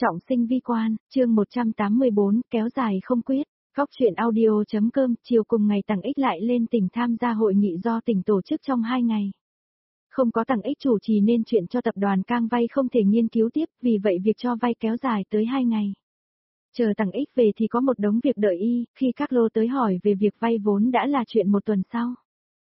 Trọng sinh vi quan, chương 184, kéo dài không quyết. Góc truyện audio.com, chiều cùng ngày Tằng Ích lại lên tỉnh tham gia hội nghị do tỉnh tổ chức trong 2 ngày. Không có Tằng Ích chủ trì nên chuyện cho tập đoàn Cang vay không thể nghiên cứu tiếp, vì vậy việc cho vay kéo dài tới 2 ngày. Chờ Tằng Ích về thì có một đống việc đợi y, khi các lô tới hỏi về việc vay vốn đã là chuyện một tuần sau.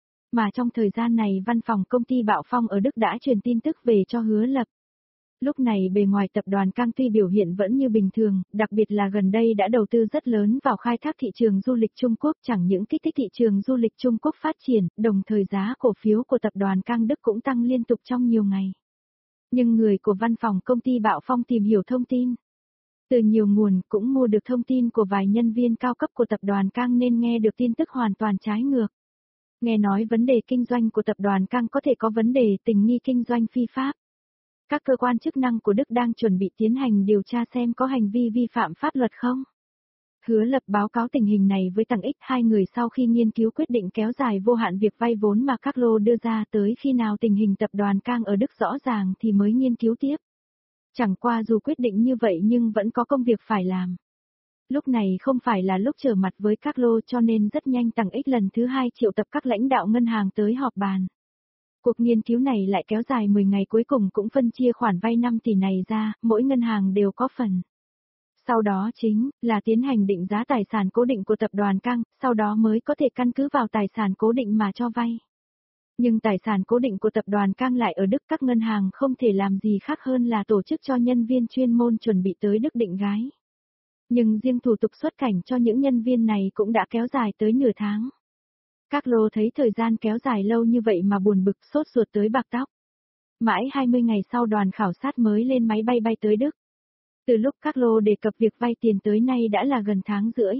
Mà trong thời gian này văn phòng công ty Bạo Phong ở Đức đã truyền tin tức về cho Hứa Lập. Lúc này bề ngoài tập đoàn Cang tuy biểu hiện vẫn như bình thường, đặc biệt là gần đây đã đầu tư rất lớn vào khai thác thị trường du lịch Trung Quốc, chẳng những kích thích thị trường du lịch Trung Quốc phát triển, đồng thời giá cổ phiếu của tập đoàn Cang Đức cũng tăng liên tục trong nhiều ngày. Nhưng người của văn phòng công ty Bạo Phong tìm hiểu thông tin. Từ nhiều nguồn cũng mua được thông tin của vài nhân viên cao cấp của tập đoàn Cang nên nghe được tin tức hoàn toàn trái ngược. Nghe nói vấn đề kinh doanh của tập đoàn Cang có thể có vấn đề tình nghi kinh doanh phi pháp. Các cơ quan chức năng của Đức đang chuẩn bị tiến hành điều tra xem có hành vi vi phạm pháp luật không. Hứa Lập báo cáo tình hình này với Tằng Ích, hai người sau khi nghiên cứu quyết định kéo dài vô hạn việc vay vốn mà các lô đưa ra tới khi nào tình hình tập đoàn Cang ở Đức rõ ràng thì mới nghiên cứu tiếp. Chẳng qua dù quyết định như vậy nhưng vẫn có công việc phải làm. Lúc này không phải là lúc trở mặt với các lô cho nên rất nhanh Tằng Ích lần thứ 2 triệu tập các lãnh đạo ngân hàng tới họp bàn. Cuộc nghiên cứu này lại kéo dài 10 ngày, cuối cùng cũng phân chia khoản vay 5 tỷ này ra, mỗi ngân hàng đều có phần. Sau đó chính là tiến hành định giá tài sản cố định của tập đoàn Cang, sau đó mới có thể căn cứ vào tài sản cố định mà cho vay. Nhưng tài sản cố định của tập đoàn Cang lại ở Đức, các ngân hàng không thể làm gì khác hơn là tổ chức cho nhân viên chuyên môn chuẩn bị tới Đức định gái. Nhưng riêng thủ tục xuất cảnh cho những nhân viên này cũng đã kéo dài tới nửa tháng. Các lô thấy thời gian kéo dài lâu như vậy mà buồn bực, sốt ruột tới bạc tóc. Mãi 20 ngày sau đoàn khảo sát mới lên máy bay bay tới Đức. Từ lúc các lô đề cập việc vay tiền tới nay đã là gần tháng rưỡi.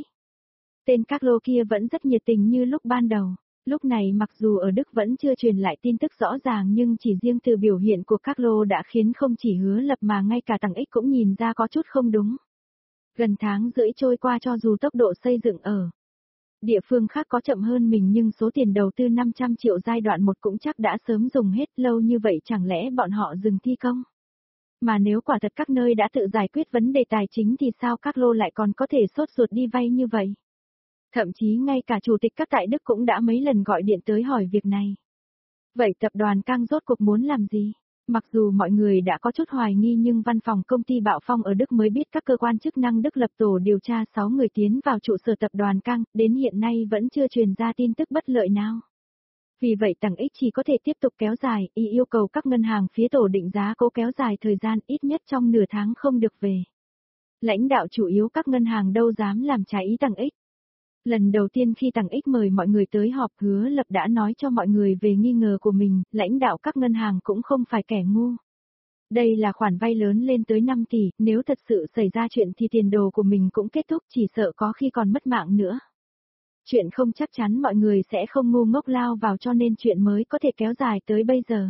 Tên các lô kia vẫn rất nhiệt tình như lúc ban đầu. Lúc này mặc dù ở Đức vẫn chưa truyền lại tin tức rõ ràng nhưng chỉ riêng từ biểu hiện của các lô đã khiến không chỉ Hứa Lập mà ngay cả Tằng Ích cũng nhìn ra có chút không đúng. Gần tháng rưỡi trôi qua, cho dù tốc độ xây dựng ở địa phương khác có chậm hơn mình nhưng số tiền đầu tư 500 triệu giai đoạn 1 cũng chắc đã sớm dùng hết, lâu như vậy chẳng lẽ bọn họ dừng thi công? Mà nếu quả thật các nơi đã tự giải quyết vấn đề tài chính thì sao các lô lại còn có thể sốt ruột đi vay như vậy? Thậm chí ngay cả chủ tịch các tại Đức cũng đã mấy lần gọi điện tới hỏi việc này. Vậy tập đoàn Cang rốt cuộc muốn làm gì? Mặc dù mọi người đã có chút hoài nghi nhưng văn phòng công ty Bạo Phong ở Đức mới biết các cơ quan chức năng Đức lập tổ điều tra 6 người tiến vào trụ sở tập đoàn Cang, đến hiện nay vẫn chưa truyền ra tin tức bất lợi nào. Vì vậy Tằng Ích chỉ có thể tiếp tục kéo dài, y yêu cầu các ngân hàng phía tổ định giá cố kéo dài thời gian ít nhất trong nửa tháng không được về. Lãnh đạo chủ yếu các ngân hàng đâu dám làm trái ý Tằng Ích. Lần đầu tiên khi Tằng Ích mời mọi người tới họp, Hứa Lập đã nói cho mọi người về nghi ngờ của mình, lãnh đạo các ngân hàng cũng không phải kẻ ngu. Đây là khoản vay lớn lên tới 5 tỷ, nếu thật sự xảy ra chuyện thì tiền đồ của mình cũng kết thúc, chỉ sợ có khi còn mất mạng nữa. Chuyện không chắc chắn mọi người sẽ không ngu ngốc lao vào cho nên chuyện mới có thể kéo dài tới bây giờ.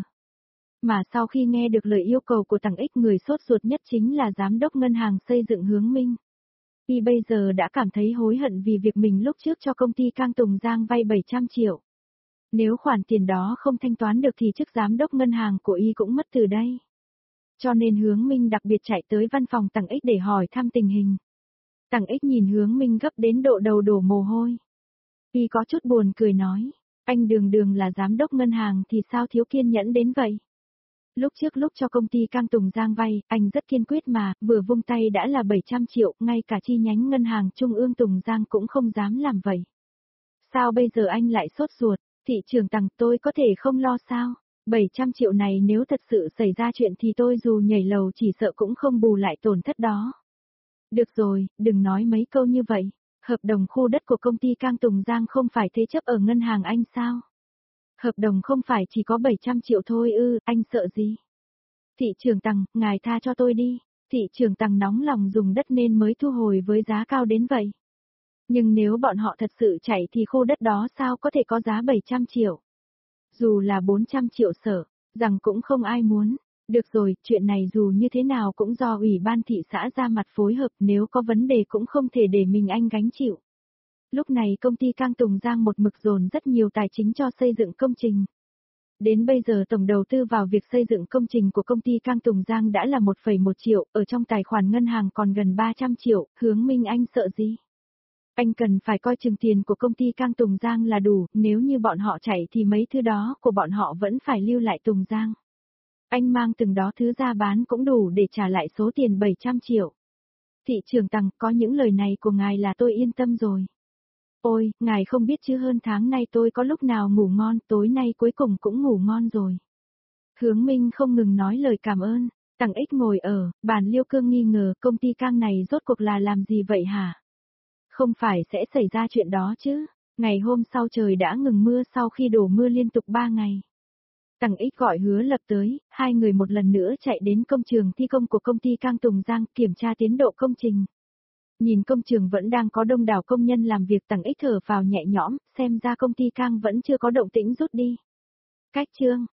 Mà sau khi nghe được lời yêu cầu của Tằng Ích, người sốt ruột nhất chính là giám đốc ngân hàng xây dựng Hướng Minh. Y bây giờ đã cảm thấy hối hận vì việc mình lúc trước cho công ty Cang Tùng Giang vay 700 triệu. Nếu khoản tiền đó không thanh toán được thì chức giám đốc ngân hàng của Y cũng mất từ đây. Cho nên Hướng Minh đặc biệt chạy tới văn phòng Tằng Ích để hỏi thăm tình hình. Tằng Ích nhìn Hướng Minh gấp đến độ đầu đổ mồ hôi. Y có chút buồn cười nói, anh đường đường là giám đốc ngân hàng thì sao thiếu kiên nhẫn đến vậy? Lúc trước lúc cho công ty Cang Tùng Giang vay, anh rất kiên quyết mà, vừa vung tay đã là 700 triệu, ngay cả chi nhánh ngân hàng Trung ương Tùng Giang cũng không dám làm vậy. Sao bây giờ anh lại sốt ruột? Thị trưởng Tằng, tôi có thể không lo sao? 700 triệu này nếu thật sự xảy ra chuyện thì tôi dù nhảy lầu chỉ sợ cũng không bù lại tổn thất đó. Được rồi, đừng nói mấy câu như vậy. Hợp đồng khu đất của công ty Cang Tùng Giang không phải thế chấp ở ngân hàng anh sao? Hợp đồng không phải chỉ có 700 triệu thôi ư, anh sợ gì? Thị trưởng Tằng, ngài tha cho tôi đi. Thị trưởng Tằng nóng lòng dùng đất nên mới thu hồi với giá cao đến vậy. Nhưng nếu bọn họ thật sự chạy thì khu đất đó sao có thể có giá 700 triệu? Dù là 400 triệu sợ, rằng cũng không ai muốn. Được rồi, chuyện này dù như thế nào cũng do ủy ban thị xã ra mặt phối hợp, nếu có vấn đề cũng không thể để mình anh gánh chịu. Lúc này công ty Cang Tùng Giang một mực dồn rất nhiều tài chính cho xây dựng công trình. Đến bây giờ tổng đầu tư vào việc xây dựng công trình của công ty Cang Tùng Giang đã là 1,1 triệu, ở trong tài khoản ngân hàng còn gần 300 triệu, Hướng Minh anh sợ gì? Anh cần phải coi chừng tiền của công ty Cang Tùng Giang là đủ, nếu như bọn họ chạy thì mấy thứ đó của bọn họ vẫn phải lưu lại Tùng Giang. Anh mang từng đó thứ ra bán cũng đủ để trả lại số tiền 700 triệu. Thị trưởng Tằng, có những lời này của ngài là tôi yên tâm rồi. Ôi, ngài không biết chứ hơn tháng nay tôi có lúc nào ngủ ngon, tối nay cuối cùng cũng ngủ ngon rồi. Hướng Minh không ngừng nói lời cảm ơn. Tằng Ích ngồi ở bàn Liêu Cương nghi ngờ công ty Cang này rốt cuộc là làm gì vậy hả? Không phải sẽ xảy ra chuyện đó chứ? Ngày hôm sau trời đã ngừng mưa sau khi đổ mưa liên tục 3 ngày. Tằng Ích gọi Hứa Lập tới, hai người một lần nữa chạy đến công trường thi công của công ty Cang Tùng Giang kiểm tra tiến độ công trình. Nhìn công trường vẫn đang có đông đảo công nhân làm việc, Tằng Ích thở vào nhẹ nhõm, xem ra công ty Cang vẫn chưa có động tĩnh rút đi. Cách chương